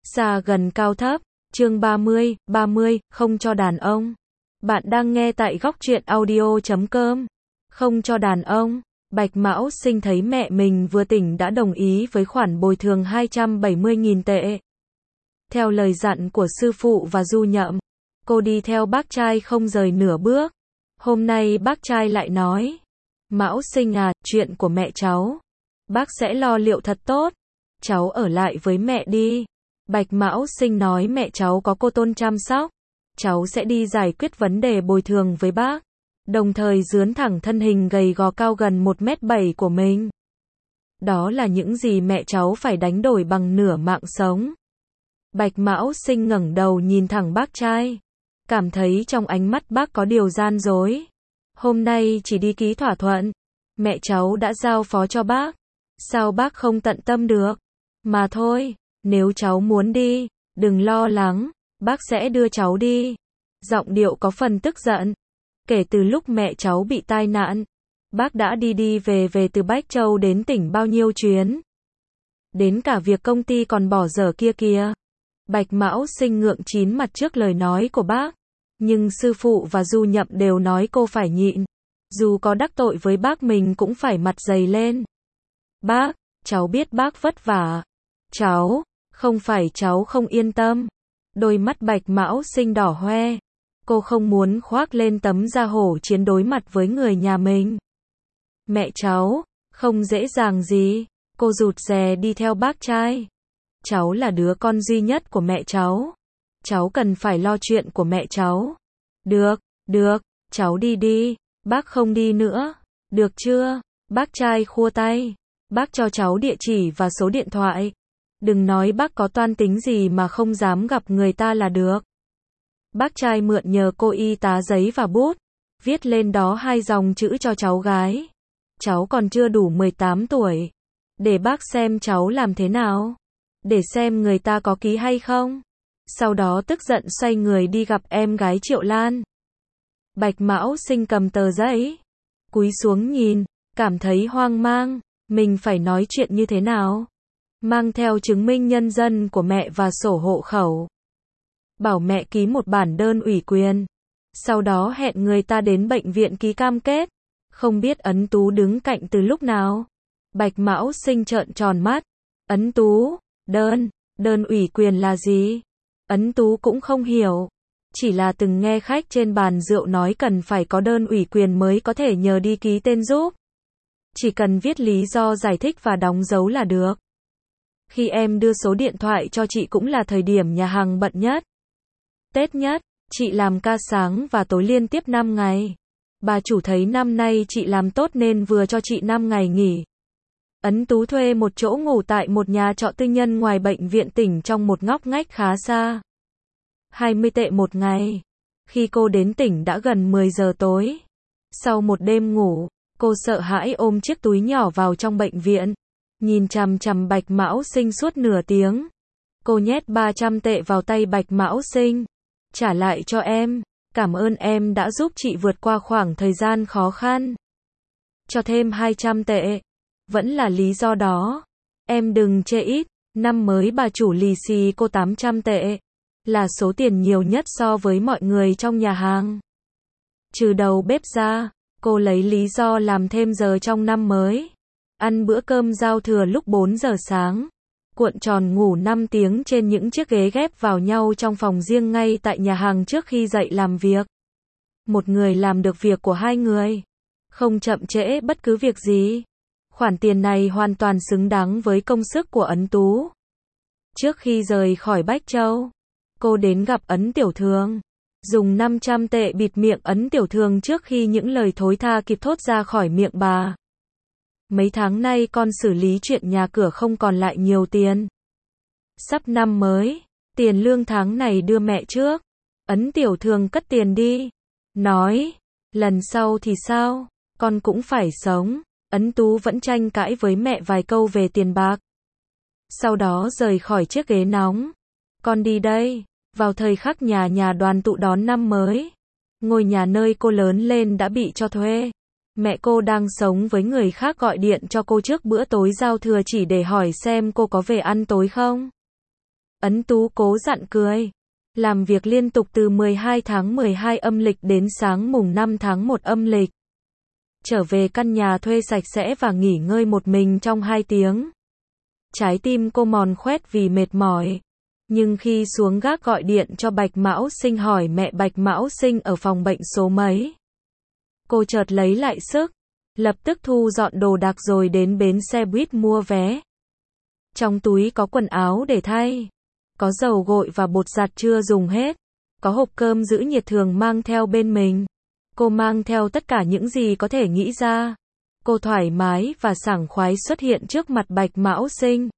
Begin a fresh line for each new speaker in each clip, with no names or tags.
Xa gần cao thấp, chương 30, không cho đàn ông. Bạn đang nghe tại góc truyện audio.com. Không cho đàn ông. Bạch Mão Sinh thấy mẹ mình vừa tỉnh đã đồng ý với khoản bồi thường 270.000 tệ. Theo lời dặn của sư phụ và Du Nhậm, cô đi theo bác trai không rời nửa bước. Hôm nay bác trai lại nói, Mão Sinh à, chuyện của mẹ cháu, bác sẽ lo liệu thật tốt, cháu ở lại với mẹ đi. Bạch Mão Sinh nói mẹ cháu có cô Tôn chăm sóc, cháu sẽ đi giải quyết vấn đề bồi thường với bác, đồng thời dướn thẳng thân hình gầy gò cao gần 1m7 của mình. Đó là những gì mẹ cháu phải đánh đổi bằng nửa mạng sống. Bạch Mão Sinh ngẩng đầu nhìn thẳng bác trai, cảm thấy trong ánh mắt bác có điều gian dối. Hôm nay chỉ đi ký thỏa thuận, mẹ cháu đã giao phó cho bác, sao bác không tận tâm được? Mà thôi, nếu cháu muốn đi, đừng lo lắng, bác sẽ đưa cháu đi. Giọng điệu có phần tức giận. Kể từ lúc mẹ cháu bị tai nạn, bác đã đi về từ Bách Châu đến tỉnh bao nhiêu chuyến. Đến cả việc công ty còn bỏ dở kia kìa. Bạch Mão Sinh ngượng chín mặt trước lời nói của bác. Nhưng sư phụ và Du Nhậm đều nói cô phải nhịn. Dù có đắc tội với bác mình cũng phải mặt dày lên. Bác, cháu biết bác vất vả. Cháu, không phải cháu không yên tâm. Đôi mắt Bạch Mão Sinh đỏ hoe. Cô không muốn khoác lên tấm da hổ chiến đối mặt với người nhà mình. Mẹ cháu, không dễ dàng gì. Cô rụt rè đi theo bác trai. Cháu là đứa con duy nhất của mẹ cháu. Cháu cần phải lo chuyện của mẹ cháu. Được, cháu đi đi. Bác không đi nữa. Được chưa? Bác trai khua tay. Bác cho cháu địa chỉ và số điện thoại. Đừng nói bác có toan tính gì mà không dám gặp người ta là được. Bác trai mượn nhờ cô y tá giấy và bút, viết lên đó 2 dòng chữ cho cháu gái. Cháu còn chưa đủ 18 tuổi. Để bác xem cháu làm thế nào. Để xem người ta có ký hay không. Sau đó tức giận xoay người đi gặp em gái Triệu Lan. Bạch Mão Sinh cầm tờ giấy, cúi xuống nhìn, cảm thấy hoang mang. Mình phải nói chuyện như thế nào? Mang theo chứng minh nhân dân của mẹ và sổ hộ khẩu. Bảo mẹ ký một bản đơn ủy quyền. Sau đó hẹn người ta đến bệnh viện ký cam kết. Không biết Ấn Tú đứng cạnh từ lúc nào. Bạch Mão Sinh trợn tròn mắt. Ấn Tú, đơn ủy quyền là gì? Ấn Tú cũng không hiểu. Chỉ là từng nghe khách trên bàn rượu nói cần phải có đơn ủy quyền mới có thể nhờ đi ký tên giúp. Chỉ cần viết lý do giải thích và đóng dấu là được. Khi em đưa số điện thoại cho chị cũng là thời điểm nhà hàng bận nhất. Tết nhất, chị làm ca sáng và tối liên tiếp 5 ngày. Bà chủ thấy năm nay chị làm tốt nên vừa cho chị 5 ngày nghỉ. Ấn Tú thuê một chỗ ngủ tại một nhà trọ tư nhân ngoài bệnh viện tỉnh trong một ngóc ngách khá xa. 20 tệ một ngày. Khi cô đến tỉnh đã gần 10 giờ tối. Sau một đêm ngủ, cô sợ hãi ôm chiếc túi nhỏ vào trong bệnh viện. Nhìn chằm chằm Bạch Mão Sinh suốt nửa tiếng. Cô nhét 300 tệ vào tay Bạch Mão Sinh. Trả lại cho em. Cảm ơn em đã giúp chị vượt qua khoảng thời gian khó khăn. Cho thêm 200 tệ. Vẫn là lý do đó. Em đừng chê ít. Năm mới bà chủ lì xì cô 800 tệ. Là số tiền nhiều nhất so với mọi người trong nhà hàng. Trừ đầu bếp ra, cô lấy lý do làm thêm giờ trong năm mới. Ăn bữa cơm giao thừa lúc 4 giờ sáng. Cuộn tròn ngủ 5 tiếng trên những chiếc ghế ghép vào nhau trong phòng riêng ngay tại nhà hàng trước khi dậy làm việc. Một người làm được việc của 2 người. Không chậm trễ bất cứ việc gì. Khoản tiền này hoàn toàn xứng đáng với công sức của Ấn Tú. Trước khi rời khỏi Bách Châu, cô đến gặp Ấn Tiểu Thường. Dùng 500 tệ bịt miệng Ấn Tiểu Thường trước khi những lời thối tha kịp thốt ra khỏi miệng bà. Mấy tháng nay con xử lý chuyện nhà cửa không còn lại nhiều tiền. Sắp năm mới, tiền lương tháng này đưa mẹ trước. Ấn Tiểu Thường cất tiền đi. Nói, lần sau thì sao? Con cũng phải sống. Ấn Tú vẫn tranh cãi với mẹ vài câu về tiền bạc. Sau đó rời khỏi chiếc ghế nóng. Con đi đây. Vào thời khắc nhà đoàn tụ đón năm mới. Ngôi nhà nơi cô lớn lên đã bị cho thuê. Mẹ cô đang sống với người khác gọi điện cho cô trước bữa tối giao thừa chỉ để hỏi xem cô có về ăn tối không. Ấn Tú cố dặn cười. Làm việc liên tục từ 12 tháng 12 âm lịch đến sáng mùng 5 tháng 1 âm lịch. Trở về căn nhà thuê sạch sẽ và nghỉ ngơi một mình trong 2 tiếng. Trái tim cô mòn khoét vì mệt mỏi. Nhưng khi xuống gác gọi điện cho Bạch Mão Sinh hỏi mẹ Bạch Mão Sinh ở phòng bệnh số mấy, cô chợt lấy lại sức, lập tức thu dọn đồ đạc rồi đến bến xe buýt mua vé. Trong túi có quần áo để thay, có dầu gội và bột giặt chưa dùng hết, có hộp cơm giữ nhiệt thường mang theo bên mình. Cô mang theo tất cả những gì có thể nghĩ ra. Cô thoải mái và sảng khoái xuất hiện trước mặt Bạch Mão Sinh.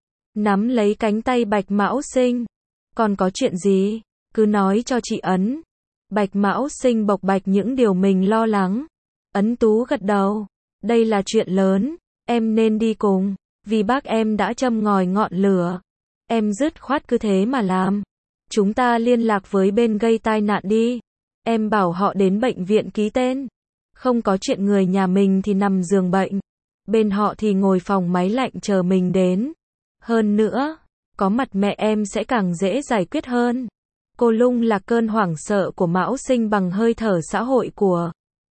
Nắm lấy cánh tay Bạch Mão Sinh. Còn có chuyện gì? Cứ nói cho chị Ấn. Bạch Mão Sinh bộc bạch những điều mình lo lắng. Ấn Tú gật đầu. Đây là chuyện lớn, em nên đi cùng. Vì bác em đã châm ngòi ngọn lửa. Em dứt khoát cứ thế mà làm. Chúng ta liên lạc với bên gây tai nạn đi. Em bảo họ đến bệnh viện ký tên. Không có chuyện người nhà mình thì nằm giường bệnh. Bên họ thì ngồi phòng máy lạnh chờ mình đến. Hơn nữa, có mặt mẹ em sẽ càng dễ giải quyết hơn. Cô lung lạc cơn hoảng sợ của Mão Sinh bằng hơi thở xã hội của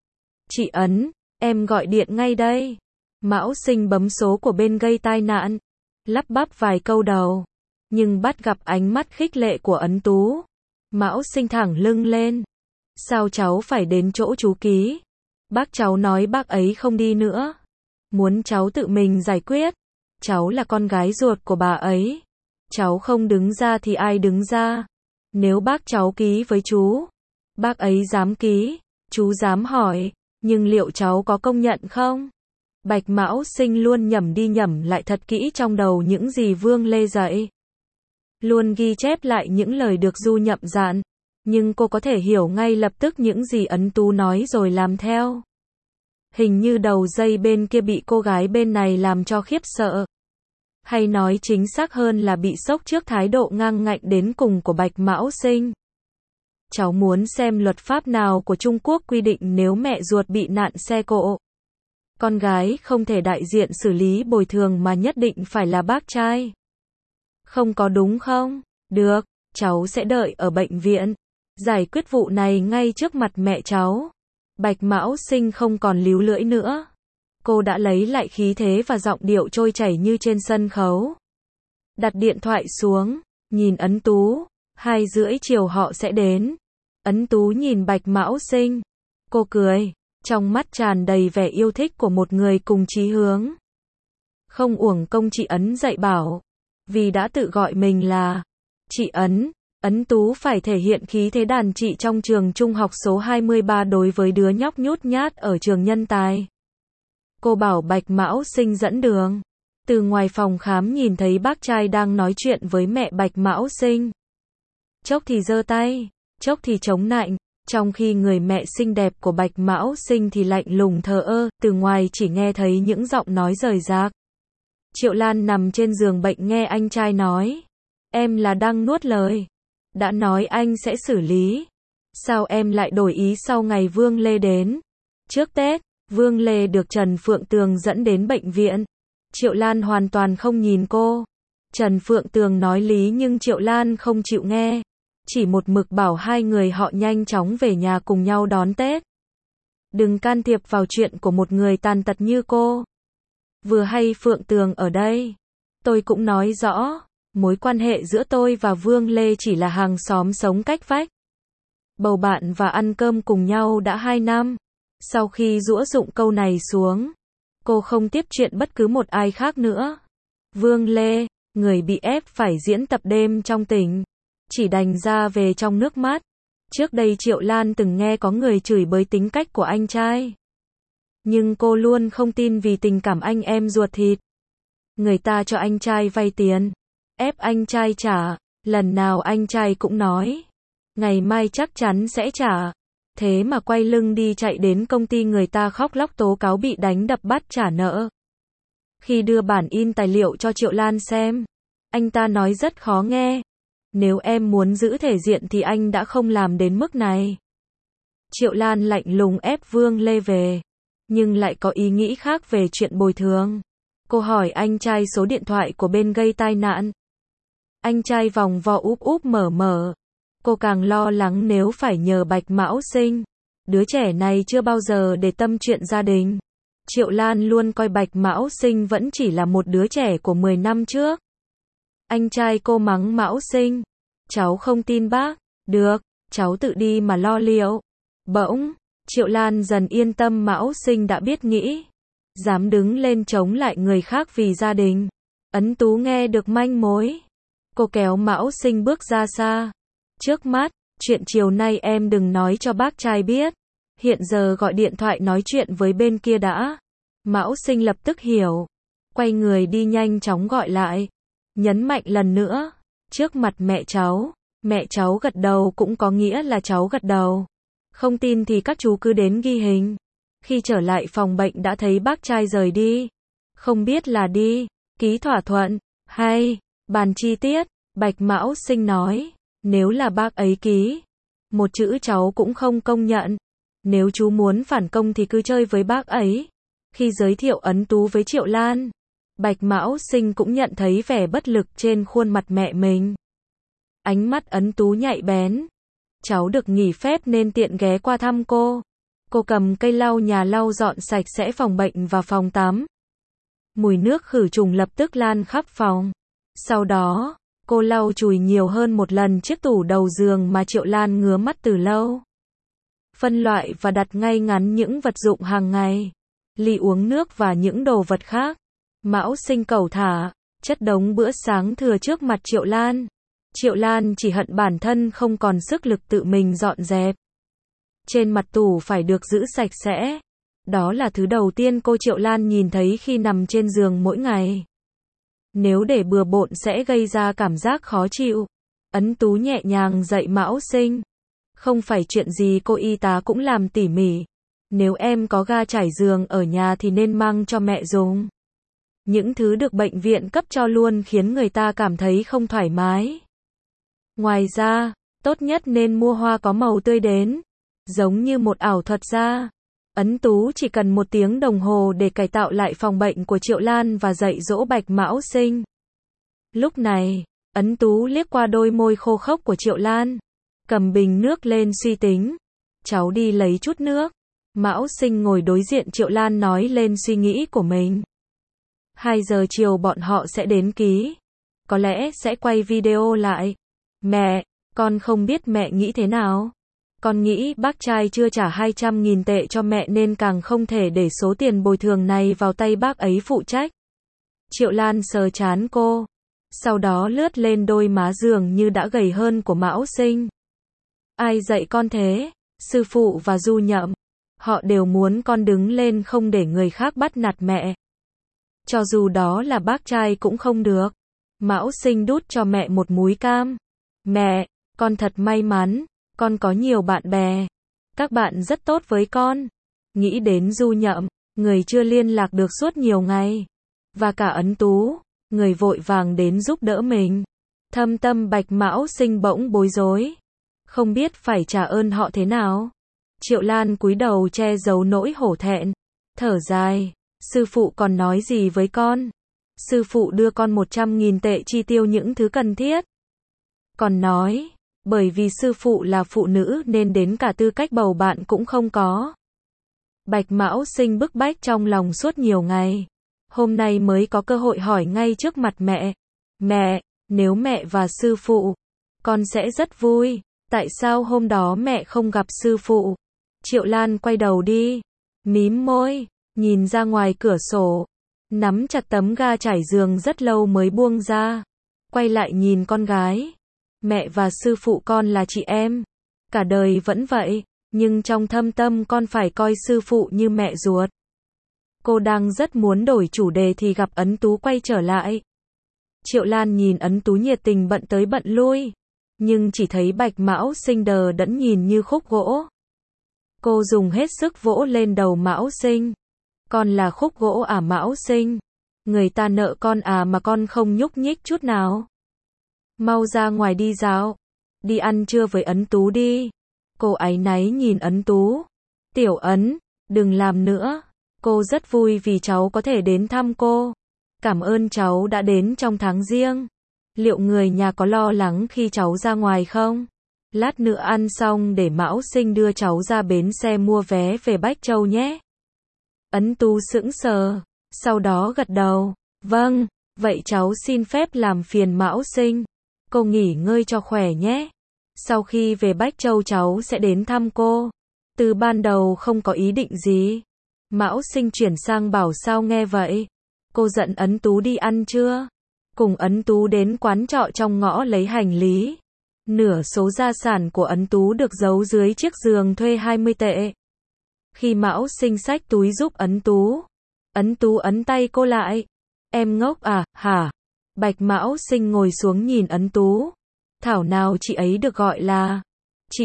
chị Ấn. Em gọi điện ngay đây. Mão Sinh bấm số của bên gây tai nạn. Lắp bắp vài câu đầu. Nhưng bắt gặp ánh mắt khích lệ của Ấn Tú. Mão Sinh thẳng lưng lên. Sao cháu phải đến chỗ chú ký? Bác cháu nói bác ấy không đi nữa. Muốn cháu tự mình giải quyết. Cháu là con gái ruột của bà ấy. Cháu không đứng ra thì ai đứng ra? Nếu bác cháu ký với chú, bác ấy dám ký, chú dám hỏi, nhưng liệu cháu có công nhận không? Bạch Mão Sinh luôn nhẩm đi nhẩm lại thật kỹ trong đầu những gì Vương Lê dạy. Luôn ghi chép lại những lời được Du nhậm dặn. Nhưng cô có thể hiểu ngay lập tức những gì Ấn Tú nói rồi làm theo. Hình như đầu dây bên kia bị cô gái bên này làm cho khiếp sợ. Hay nói chính xác hơn là bị sốc trước thái độ ngang ngạnh đến cùng của Bạch Mão Sinh. Cháu muốn xem luật pháp nào của Trung Quốc quy định nếu mẹ ruột bị nạn xe cộ. Con gái không thể đại diện xử lý bồi thường mà nhất định phải là bác trai. Không có đúng không? Được, cháu sẽ đợi ở bệnh viện. Giải quyết vụ này ngay trước mặt mẹ cháu. Bạch Mão Sinh không còn líu lưỡi nữa. Cô đã lấy lại khí thế và giọng điệu trôi chảy như trên sân khấu. Đặt điện thoại xuống, nhìn Ấn Tú. 2:30 chiều họ sẽ đến. Ấn Tú nhìn Bạch Mão Sinh. Cô cười, trong mắt tràn đầy vẻ yêu thích của một người cùng chí hướng. Không uổng công chị Ấn dạy bảo. Vì đã tự gọi mình là chị Ấn. Ấn Tú phải thể hiện khí thế đàn chị trong trường trung học số 23 đối với đứa nhóc nhút nhát ở trường Nhân Tài. Cô bảo Bạch Mão Sinh dẫn đường. Từ ngoài phòng khám nhìn thấy bác trai đang nói chuyện với mẹ Bạch Mão Sinh. Chốc thì giơ tay, chốc thì chống nạnh, trong khi người mẹ xinh đẹp của Bạch Mão Sinh thì lạnh lùng thờ ơ, từ ngoài chỉ nghe thấy những giọng nói rời rạc. Triệu Lan nằm trên giường bệnh nghe anh trai nói. Em là đang nuốt lời. Đã nói anh sẽ xử lý. Sao em lại đổi ý sau ngày Vương Lê đến? Trước Tết, Vương Lê được Trần Phượng Tường dẫn đến bệnh viện. Triệu Lan hoàn toàn không nhìn cô. Trần Phượng Tường nói lý nhưng Triệu Lan không chịu nghe. Chỉ một mực bảo hai người họ nhanh chóng về nhà cùng nhau đón Tết. Đừng can thiệp vào chuyện của một người tàn tật như cô. Vừa hay Phượng Tường ở đây. Tôi cũng nói rõ. Mối quan hệ giữa tôi và Vương Lê chỉ là hàng xóm sống cách vách. Bầu bạn và ăn cơm cùng nhau đã 2 năm. Sau khi giũa dụng câu này xuống, cô không tiếp chuyện bất cứ một ai khác nữa. Vương Lê, người bị ép phải diễn tập đêm trong tỉnh, chỉ đành ra về trong nước mắt. Trước đây Triệu Lan từng nghe có người chửi bới tính cách của anh trai. Nhưng cô luôn không tin vì tình cảm anh em ruột thịt. Người ta cho anh trai vay tiền, ép anh trai trả, lần nào anh trai cũng nói, ngày mai chắc chắn sẽ trả. Thế mà quay lưng đi chạy đến công ty người ta khóc lóc tố cáo bị đánh đập bắt trả nợ. Khi đưa bản in tài liệu cho Triệu Lan xem, anh ta nói rất khó nghe. Nếu em muốn giữ thể diện thì anh đã không làm đến mức này. Triệu Lan lạnh lùng ép Vương Lê về, nhưng lại có ý nghĩ khác về chuyện bồi thường. Cô hỏi anh trai số điện thoại của bên gây tai nạn. Anh trai vòng vo úp úp mở mở. Cô càng lo lắng nếu phải nhờ Bạch Mão sinh. Đứa trẻ này chưa bao giờ để tâm chuyện gia đình. Triệu Lan luôn coi Bạch Mão sinh vẫn chỉ là một đứa trẻ của 10 năm trước. Anh trai cô mắng Mão sinh. Cháu không tin bác. Được, cháu tự đi mà lo liệu. Bỗng, Triệu Lan dần yên tâm Mão sinh đã biết nghĩ. Dám đứng lên chống lại người khác vì gia đình. Ấn Tú nghe được manh mối. Cô kéo Mão sinh bước ra xa. Trước mắt, chuyện chiều nay em đừng nói cho bác trai biết. Hiện giờ gọi điện thoại nói chuyện với bên kia đã. Mão sinh lập tức hiểu. Quay người đi nhanh chóng gọi lại. Nhấn mạnh lần nữa. Trước mặt mẹ cháu gật đầu cũng có nghĩa là cháu gật đầu. Không tin thì các chú cứ đến ghi hình. Khi trở lại phòng bệnh đã thấy bác trai rời đi. Không biết là đi, ký thỏa thuận, hay, bàn chi tiết, Bạch Mão sinh nói. Nếu là bác ấy ký, một chữ cháu cũng không công nhận. Nếu chú muốn phản công thì cứ chơi với bác ấy. Khi giới thiệu Ấn Tú với Triệu Lan, Bạch Mão sinh cũng nhận thấy vẻ bất lực trên khuôn mặt mẹ mình. Ánh mắt Ấn Tú nhạy bén. Cháu được nghỉ phép nên tiện ghé qua thăm cô. Cô cầm cây lau nhà lau dọn sạch sẽ phòng bệnh và phòng tắm. Mùi nước khử trùng lập tức lan khắp phòng. Sau đó, cô lau chùi nhiều hơn một lần chiếc tủ đầu giường mà Triệu Lan ngứa mắt từ lâu. Phân loại và đặt ngay ngắn những vật dụng hàng ngày, ly uống nước và những đồ vật khác. Mão sinh cẩu thả, chất đống bữa sáng thừa trước mặt Triệu Lan. Triệu Lan chỉ hận bản thân không còn sức lực tự mình dọn dẹp. Trên mặt tủ phải được giữ sạch sẽ. Đó là thứ đầu tiên cô Triệu Lan nhìn thấy khi nằm trên giường mỗi ngày. Nếu để bừa bộn sẽ gây ra cảm giác khó chịu. Ấn Tú nhẹ nhàng dạy Mão sinh. Không phải chuyện gì cô y tá cũng làm tỉ mỉ. Nếu em có ga trải giường ở nhà thì nên mang cho mẹ dùng. Những thứ được bệnh viện cấp cho luôn khiến người ta cảm thấy không thoải mái. Ngoài ra, tốt nhất nên mua hoa có màu tươi đến. Giống như một ảo thuật gia. Ấn Tú chỉ cần 1 tiếng đồng hồ để cải tạo lại phòng bệnh của Triệu Lan và dạy dỗ Bạch Mão sinh. Lúc này, Ấn Tú liếc qua đôi môi khô khốc của Triệu Lan. Cầm bình nước lên suy tính. Cháu đi lấy chút nước. Mão sinh ngồi đối diện Triệu Lan nói lên suy nghĩ của mình. 2 giờ chiều bọn họ sẽ đến ký. Có lẽ sẽ quay video lại. Mẹ, con không biết mẹ nghĩ thế nào. Con nghĩ bác trai chưa trả 200.000 tệ cho mẹ nên càng không thể để số tiền bồi thường này vào tay bác ấy phụ trách. Triệu Lan sờ trán cô. Sau đó lướt lên đôi má dường như đã gầy hơn của Mão sinh. Ai dạy con thế? Sư phụ và Du Nhậm. Họ đều muốn con đứng lên không để người khác bắt nạt mẹ. Cho dù đó là bác trai cũng không được. Mão sinh đút cho mẹ một múi cam. Mẹ, con thật may mắn. Con có nhiều bạn bè. Các bạn rất tốt với con. Nghĩ đến Du Nhậm, người chưa liên lạc được suốt nhiều ngày. Và cả Ấn Tú, người vội vàng đến giúp đỡ mình. Thâm tâm Bạch Mão sinh bỗng bối rối. Không biết phải trả ơn họ thế nào. Triệu Lan cúi đầu che giấu nỗi hổ thẹn. Thở dài. Sư phụ còn nói gì với con? Sư phụ đưa con 100.000 tệ chi tiêu những thứ cần thiết. Còn nói, bởi vì sư phụ là phụ nữ nên đến cả tư cách bầu bạn cũng không có. Bạch Mão sinh bức bách trong lòng suốt nhiều ngày. Hôm nay mới có cơ hội hỏi ngay trước mặt mẹ. Mẹ, nếu mẹ và sư phụ, con sẽ rất vui. Tại sao hôm đó mẹ không gặp sư phụ? Triệu Lan quay đầu đi, mím môi, nhìn ra ngoài cửa sổ, nắm chặt tấm ga trải giường rất lâu mới buông ra. Quay lại nhìn con gái. Mẹ và sư phụ con là chị em. Cả đời vẫn vậy, nhưng trong thâm tâm con phải coi sư phụ như mẹ ruột. Cô đang rất muốn đổi chủ đề thì gặp Ấn Tú quay trở lại. Triệu Lan nhìn Ấn Tú nhiệt tình bận tới bận lui, nhưng chỉ thấy Bạch Mão sinh đờ đẫn nhìn như khúc gỗ. Cô dùng hết sức vỗ lên đầu Mão sinh. Con là khúc gỗ à Mão sinh? Người ta nợ con à mà con không nhúc nhích chút nào. Mau ra ngoài đi dạo. Đi ăn trưa với Ấn Tú đi. Cô áy náy nhìn Ấn Tú. Tiểu Ấn, đừng làm nữa. Cô rất vui vì cháu có thể đến thăm cô. Cảm ơn cháu đã đến trong tháng riêng. Liệu người nhà có lo lắng khi cháu ra ngoài không? Lát nữa ăn xong để Mão Sinh đưa cháu ra bến xe mua vé về Bách Châu nhé. Ấn Tú sững sờ, sau đó gật đầu. Vâng, vậy cháu xin phép làm phiền Mão Sinh. Cô nghỉ ngơi cho khỏe nhé. Sau khi về Bách Châu cháu sẽ đến thăm cô. Từ ban đầu không có ý định gì. Mão Sinh chuyển sang bảo sao nghe vậy. Cô dẫn Ấn Tú đi ăn chưa? Cùng Ấn Tú đến quán trọ trong ngõ lấy hành lý. Nửa số gia sản của Ấn Tú được giấu dưới chiếc giường thuê 20 tệ. Khi Mão Sinh xách túi giúp Ấn Tú ấn tay cô lại. Em ngốc à, hả? Bạch Mão Sinh ngồi xuống nhìn Ấn Tú. Thảo nào chị ấy được gọi là chị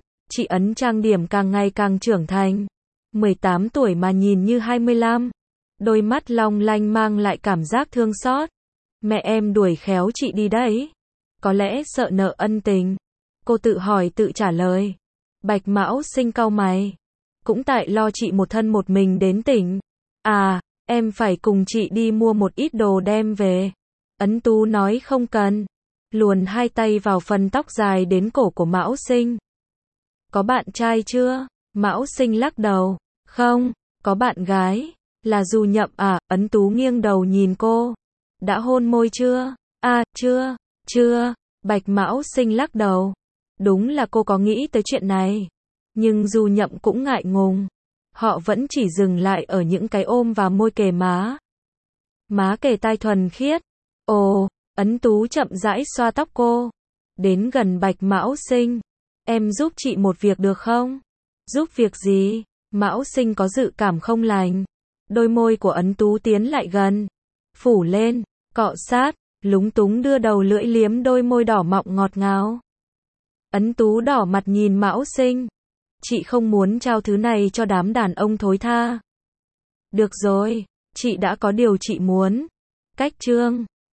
Ấn trang điểm càng ngày càng trưởng thành. 18 tuổi mà nhìn như 25. Đôi mắt long lanh mang lại cảm giác thương xót. Mẹ em đuổi khéo chị đi đấy. Có lẽ sợ nợ ân tình. Cô tự hỏi tự trả lời. Bạch Mão Sinh cau mày. Cũng tại lo chị một thân một mình đến tỉnh. À, em phải cùng chị đi mua một ít đồ đem về. Ấn Tú nói không cần. Luồn hai tay vào phần tóc dài đến cổ của Mão Sinh. Có bạn trai chưa? Mão Sinh lắc đầu. Không, có bạn gái. Là Du Nhậm à? Ấn Tú nghiêng đầu nhìn cô. Đã hôn môi chưa? À, chưa. Bạch Mão Sinh lắc đầu. Đúng là cô có nghĩ tới chuyện này. Nhưng Du Nhậm cũng ngại ngùng. Họ vẫn chỉ dừng lại ở những cái ôm và môi kề má. Má kề tai thuần khiết. Ồ, Ấn Tú chậm rãi xoa tóc cô. Đến gần Bạch Mão Sinh. Em giúp chị một việc được không? Giúp việc gì? Mão Sinh có dự cảm không lành. Đôi môi của Ấn Tú tiến lại gần. Phủ lên, cọ sát, lúng túng đưa đầu lưỡi liếm đôi môi đỏ mọng ngọt ngào. Ấn Tú đỏ mặt nhìn Mão Sinh. Chị không muốn trao thứ này cho đám đàn ông thối tha. Được rồi, chị đã có điều chị muốn. Cách chương